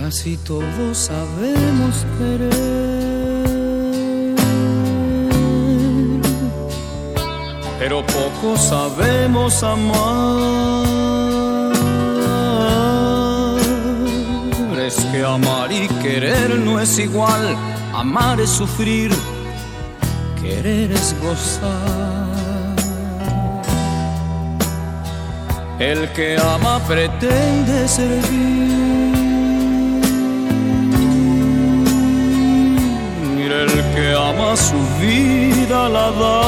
Casi todos sabemos querer, pero pocos sabemos amar. Es que amar y querer no es igual. Amar es sufrir, querer es gozar. El que ama pretende servir, el que ama su vida la da,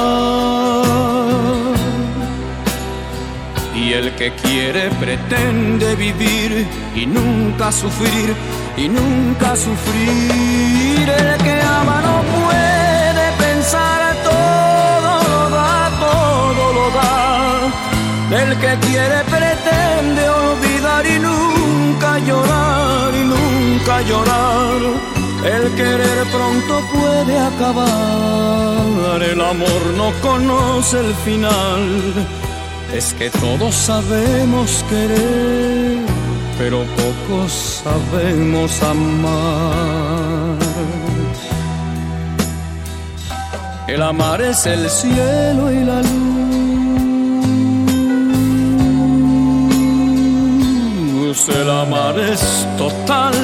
y el que quiere pretende vivir y nunca sufrir, y nunca sufrir. El que ama no puede pensar, todo lo da, todo lo da. El que quiere pretende olvidar y nunca llorar, y nunca llorar. El querer pronto puede acabar, el amor no conoce el final. Es que todos sabemos querer, pero pocos sabemos amar. El amar es el cielo y la luz. El amar es total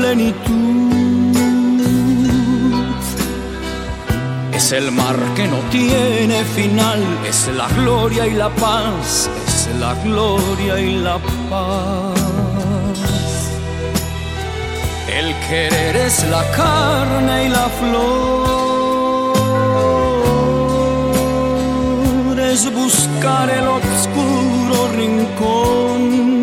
plenitud. Es el mar que no tiene final. Es la gloria y la paz. Es la gloria y la paz. El querer es la carne y la flor. Es buscar el oscuro rincón.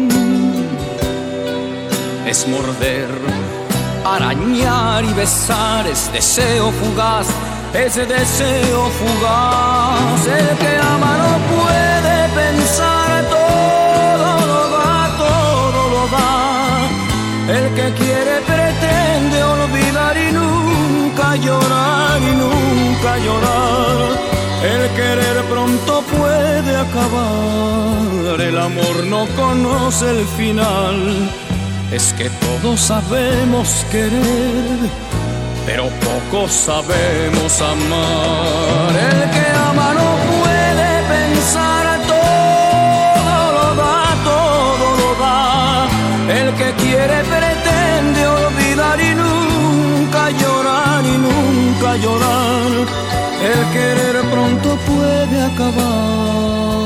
Es morder, arañar y besar. Es deseo fugaz, es deseo fugaz. El que ama no puede pensar, todo lo da, todo lo da. El que quiere pretende olvidar y nunca llorar, y nunca llorar. El querer pronto puede acabar, el amor no conoce el final. Es que todos sabemos querer, pero pocos sabemos amar. El que ama no puede pensar, todo lo da, todo lo da. El que quiere pretende olvidar y nunca llorar, y nunca llorar. El querer pronto puede acabar.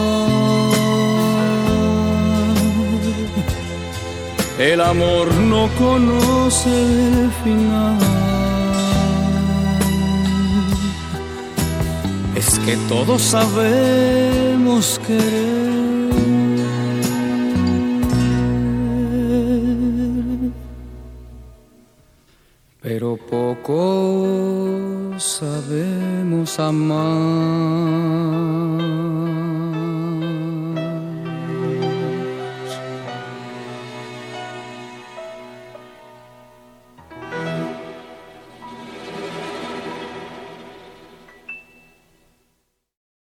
El amor no conoce el final. Es que todos sabemos querer, pero pocos sabemos amar.